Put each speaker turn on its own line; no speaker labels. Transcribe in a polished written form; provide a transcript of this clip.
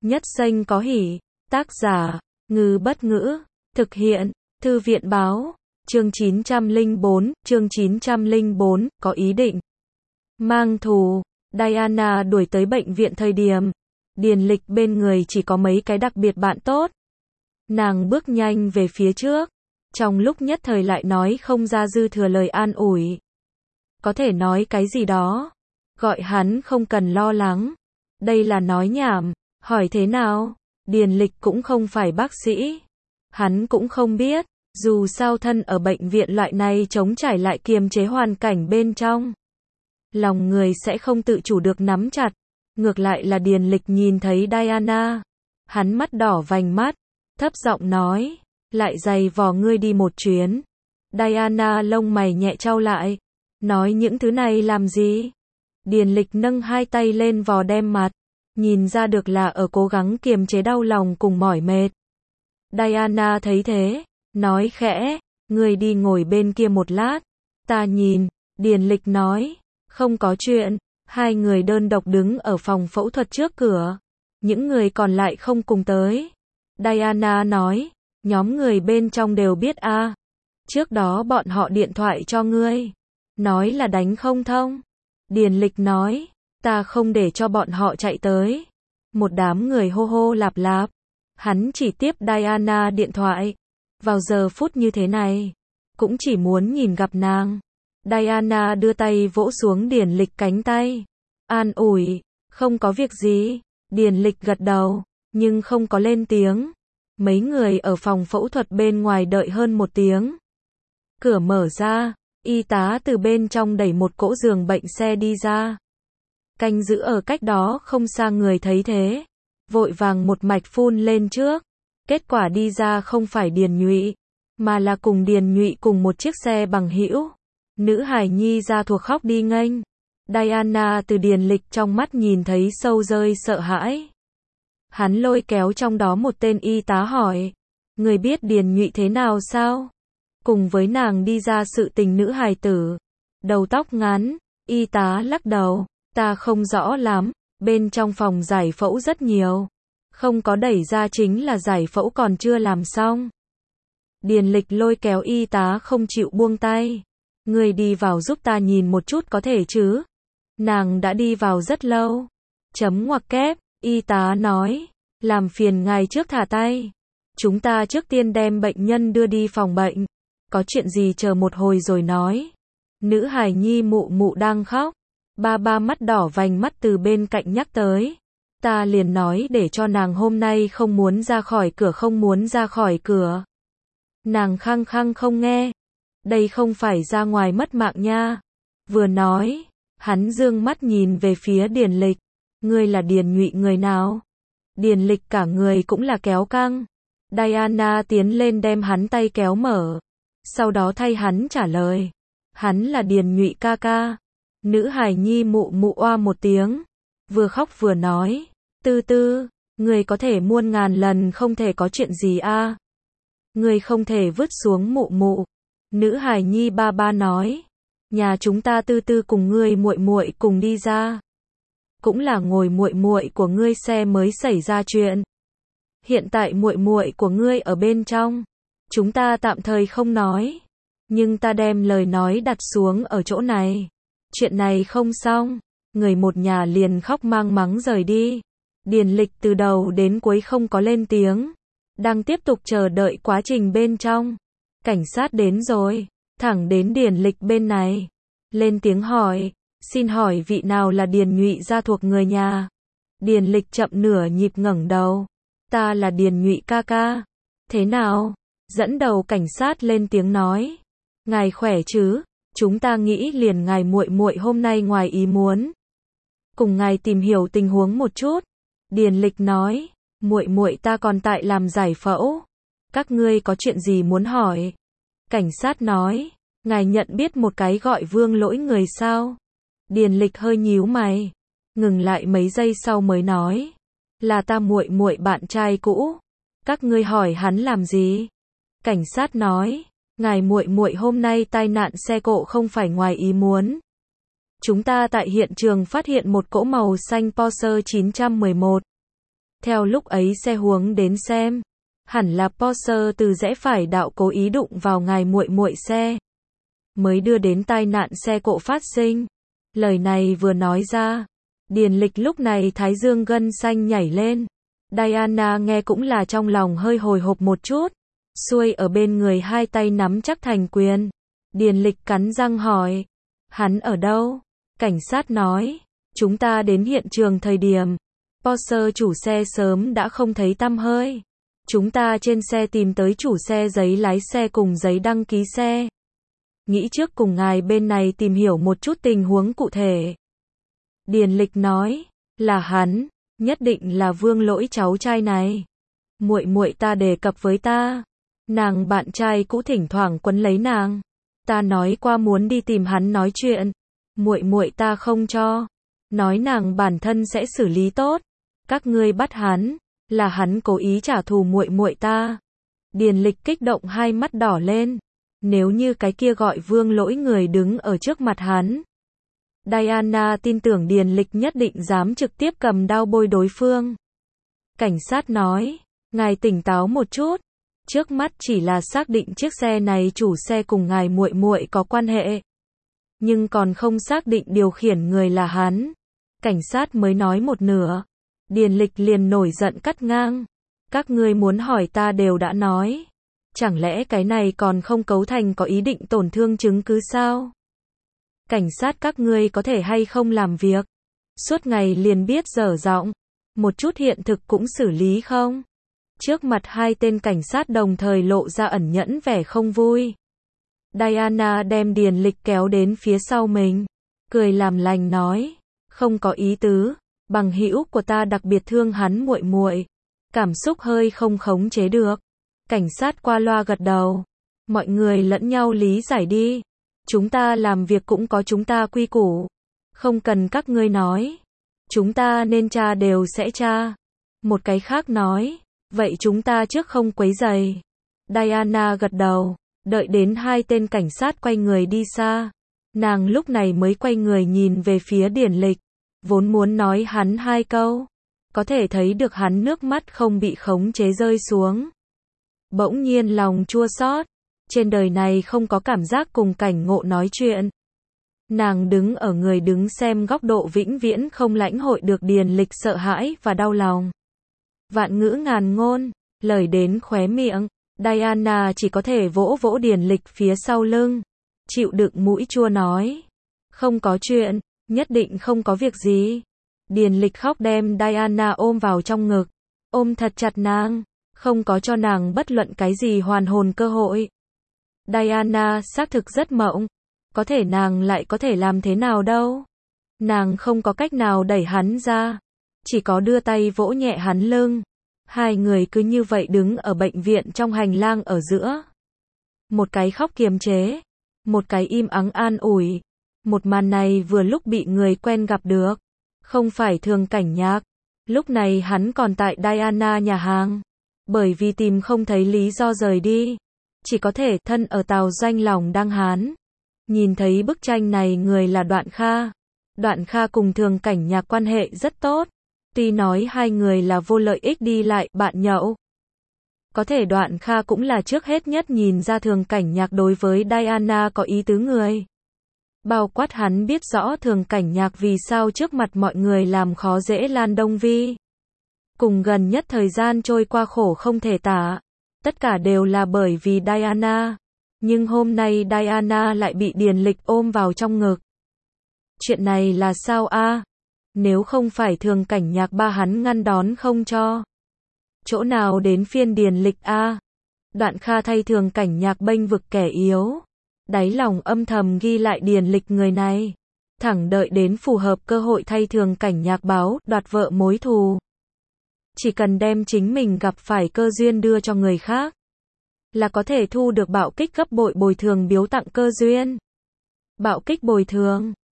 Nhất Xanh có hỉ. Tác giả, Ngư Bất Ngữ. Thực hiện, Thư viện Báo. Chương 904, có ý định mang thù. Diana đuổi tới bệnh viện thời điểm Điền Lịch bên người chỉ có mấy cái đặc biệt bạn tốt. Nàng bước nhanh về phía trước, trong lúc nhất thời lại nói không ra dư thừa lời an ủi. Có thể nói cái gì đó, gọi hắn không cần lo lắng. Đây là nói nhảm, hỏi thế nào? Điền Lịch cũng không phải bác sĩ. Hắn cũng không biết, dù sao thân ở bệnh viện loại này chống trải lại kiềm chế hoàn cảnh bên trong. Lòng người sẽ không tự chủ được nắm chặt. Ngược lại là Điền Lịch nhìn thấy Diana. Hắn mắt đỏ vành mắt, thấp giọng nói, lại giày vò ngươi đi một chuyến. Diana lông mày nhẹ chau lại, nói những thứ này làm gì? Điền Lịch nâng hai tay lên vò đem mặt, nhìn ra được là ở cố gắng kiềm chế đau lòng cùng mỏi mệt. Diana thấy thế, nói khẽ, ngươi đi ngồi bên kia một lát, ta nhìn. Điền Lịch nói, không có chuyện. Hai người đơn độc đứng ở phòng phẫu thuật trước cửa, những người còn lại không cùng tới. Diana nói, nhóm người bên trong đều biết a. Trước đó bọn họ điện thoại cho ngươi, nói là đánh không thông. Điền Lịch nói, ta không để cho bọn họ chạy tới. Một đám người hô hô lạp lạp. Hắn chỉ tiếp Diana điện thoại. Vào giờ phút như thế này, cũng chỉ muốn nhìn gặp nàng. Diana đưa tay vỗ xuống Điền Lịch cánh tay, an ủi, không có việc gì. Điền Lịch gật đầu, nhưng không có lên tiếng. Mấy người ở phòng phẫu thuật bên ngoài đợi hơn một tiếng. Cửa mở ra, y tá từ bên trong đẩy một cỗ giường bệnh xe đi ra. Canh giữ ở cách đó không xa người thấy thế, vội vàng một mạch phun lên trước. Kết quả đi ra không phải Điền Nhụy, mà là cùng Điền Nhụy cùng một chiếc xe bằng hữu. Nữ hài nhi ra thuộc khóc đi nghênh. Diana từ Điền Lịch trong mắt nhìn thấy sâu rơi sợ hãi. Hắn lôi kéo trong đó một tên y tá hỏi, người biết Điền Nhụy thế nào sao? Cùng với nàng đi ra sự tình nữ hài tử, đầu tóc ngắn. Y tá lắc đầu, ta không rõ lắm, bên trong phòng giải phẫu rất nhiều, không có đẩy ra chính là giải phẫu còn chưa làm xong. Điền Lịch lôi kéo y tá không chịu buông tay. Người đi vào giúp ta nhìn một chút có thể chứ? Nàng đã đi vào rất lâu. Chấm ngoặc kép, y tá nói, làm phiền ngài trước thả tay. Chúng ta trước tiên đem bệnh nhân đưa đi phòng bệnh. Có chuyện gì chờ một hồi rồi nói. Nữ hài nhi mụ mụ đang khóc. Ba mắt đỏ vành mắt từ bên cạnh nhắc tới. Ta liền nói để cho nàng hôm nay không muốn ra khỏi cửa, không muốn ra khỏi cửa. Nàng khăng khăng không nghe. Đây không phải ra ngoài mất mạng nha. Vừa nói, hắn dương mắt nhìn về phía Điền Lịch. Ngươi là Điền Nhụy người nào? Điền Lịch cả người cũng là kéo căng. Diana tiến lên đem hắn tay kéo mở. Sau đó thay hắn trả lời. Hắn là Điền Nhụy ca ca. Nữ hài nhi mụ mụ oa một tiếng. Vừa khóc vừa nói. Tư tư, người có thể muôn ngàn lần không thể có chuyện gì a. Người không thể vứt xuống mụ mụ. Nữ hài nhi ba nói, nhà chúng ta tư tư cùng ngươi muội muội cùng đi ra, cũng là ngồi muội muội của ngươi xe mới xảy ra chuyện. Hiện tại muội muội của ngươi ở bên trong, chúng ta tạm thời không nói, nhưng ta đem lời nói đặt xuống ở chỗ này. Chuyện này không xong, người một nhà liền khóc mang mắng rời đi. Điền Lịch từ đầu đến cuối không có lên tiếng, đang tiếp tục chờ đợi quá trình bên trong. Cảnh sát đến rồi, thẳng đến Điền Lịch bên này, lên tiếng hỏi, xin hỏi vị nào là Điền Nhụy gia thuộc người nhà? Điền Lịch chậm nửa nhịp ngẩng đầu, ta là Điền Nhụy ca ca. Thế nào? Dẫn đầu cảnh sát lên tiếng nói, ngài khỏe chứ? Chúng ta nghĩ liền ngài muội muội hôm nay ngoài ý muốn, cùng ngài tìm hiểu tình huống một chút. Điền Lịch nói, muội muội ta còn tại làm giải phẫu. Các ngươi có chuyện gì muốn hỏi? Cảnh sát nói, ngài nhận biết một cái gọi Vương Lỗi người sao? Điền Lịch hơi nhíu mày, ngừng lại mấy giây sau mới nói, là ta muội muội bạn trai cũ. Các ngươi hỏi hắn làm gì? Cảnh sát nói, ngài muội muội hôm nay tai nạn xe cộ không phải ngoài ý muốn. Chúng ta tại hiện trường phát hiện một cỗ màu xanh Porsche 911. Theo lúc ấy xe hướng đến xem, hẳn là Porsche từ rẽ phải đạo cố ý đụng vào ngài muội muội xe, mới đưa đến tai nạn xe cộ phát sinh. Lời này vừa nói ra, Điền Lịch lúc này thái dương gân xanh nhảy lên. Diana nghe cũng là trong lòng hơi hồi hộp một chút, xuôi ở bên người hai tay nắm chắc thành quyền. Điền Lịch cắn răng hỏi, hắn ở đâu? Cảnh sát nói, chúng ta đến hiện trường thời điểm Porsche chủ xe sớm đã không thấy tăm hơi. Chúng ta trên xe tìm tới chủ xe, giấy lái xe cùng giấy đăng ký xe. Nghĩ trước cùng ngài bên này tìm hiểu một chút tình huống cụ thể. Điền Lịch nói, là hắn, nhất định là Vương Lỗi cháu trai này. Muội muội ta đề cập với ta, nàng bạn trai cũ thỉnh thoảng quấn lấy nàng. Ta nói qua muốn đi tìm hắn nói chuyện, muội muội ta không cho, nói nàng bản thân sẽ xử lý tốt. Các ngươi bắt hắn, là hắn cố ý trả thù muội muội ta. Điền Lịch kích động hai mắt đỏ lên. Nếu như cái kia gọi Vương Lỗi người đứng ở trước mặt hắn, Diana tin tưởng Điền Lịch nhất định dám trực tiếp cầm đao bôi đối phương. Cảnh sát nói, ngài tỉnh táo một chút, trước mắt chỉ là xác định chiếc xe này chủ xe cùng ngài muội muội có quan hệ, nhưng còn không xác định điều khiển người là hắn. Cảnh sát mới nói một nửa, Điền Lịch liền nổi giận cắt ngang, các ngươi muốn hỏi ta đều đã nói, chẳng lẽ cái này còn không cấu thành có ý định tổn thương chứng cứ sao? Cảnh sát các ngươi có thể hay không làm việc, suốt ngày liền biết dở giọng, một chút hiện thực cũng xử lý không? Trước mặt hai tên cảnh sát đồng thời lộ ra ẩn nhẫn vẻ không vui. Diana đem Điền Lịch kéo đến phía sau mình, cười làm lành nói, không có ý tứ, bằng hữu của ta đặc biệt thương hắn muội muội, cảm xúc hơi không khống chế được. Cảnh sát qua loa gật đầu, mọi người lẫn nhau lý giải đi, chúng ta làm việc cũng có chúng ta quy củ, không cần các ngươi nói, chúng ta nên tra đều sẽ tra. Một cái khác nói, vậy chúng ta trước không quấy rầy. Diana gật đầu, đợi đến hai tên cảnh sát quay người đi xa, nàng lúc này mới quay người nhìn về phía Điền Lịch, vốn muốn nói hắn hai câu, có thể thấy được hắn nước mắt không bị khống chế rơi xuống. Bỗng nhiên lòng chua xót, trên đời này không có cảm giác cùng cảnh ngộ nói chuyện. Nàng đứng ở người đứng xem góc độ vĩnh viễn không lãnh hội được Điền Lịch sợ hãi và đau lòng. Vạn ngữ ngàn ngôn, lời đến khóe miệng, Diana chỉ có thể vỗ vỗ Điền Lịch phía sau lưng, chịu đựng mũi chua nói, không có chuyện, nhất định không có việc gì. Điền Lịch khóc đem Diana ôm vào trong ngực, ôm thật chặt nàng, không có cho nàng bất luận cái gì hoàn hồn cơ hội. Diana xác thực rất mộng, có thể nàng lại có thể làm thế nào đâu. Nàng không có cách nào đẩy hắn ra, chỉ có đưa tay vỗ nhẹ hắn lưng. Hai người cứ như vậy đứng ở bệnh viện trong hành lang ở giữa. Một cái khóc kiềm chế, một cái im ắng an ủi. Một màn này vừa lúc bị người quen gặp được, không phải Thường Cảnh Nhạc. Lúc này hắn còn tại Diana nhà hàng, bởi vì tìm không thấy lý do rời đi, chỉ có thể thân ở tàu doanh lòng đăng hán. Nhìn thấy bức tranh này người là Đoạn Kha. Đoạn Kha cùng Thường Cảnh Nhạc quan hệ rất tốt, tuy nói hai người là vô lợi ích đi lại bạn nhậu. Có thể Đoạn Kha cũng là trước hết nhất nhìn ra Thường Cảnh Nhạc đối với Diana có ý tứ người. Bao quát hắn biết rõ Thường Cảnh Nhạc vì sao trước mặt mọi người làm khó dễ Lan Đông Vi. Cùng gần nhất thời gian trôi qua khổ không thể tả, tất cả đều là bởi vì Diana. Nhưng hôm nay Diana lại bị Điền Lịch ôm vào trong ngực. Chuyện này là sao a? Nếu không phải Thường Cảnh Nhạc ba hắn ngăn đón không cho, chỗ nào đến phiên Điền Lịch a? Đoạn Kha thay Thường Cảnh Nhạc bênh vực kẻ yếu, đáy lòng âm thầm ghi lại Điền Lịch người này, thẳng đợi đến phù hợp cơ hội thay Thường Cảnh Nhạc báo đoạt vợ mối thù. Chỉ cần đem chính mình gặp phải cơ duyên đưa cho người khác, là có thể thu được bạo kích gấp bội bồi thường biếu tặng cơ duyên. Bạo kích bồi thường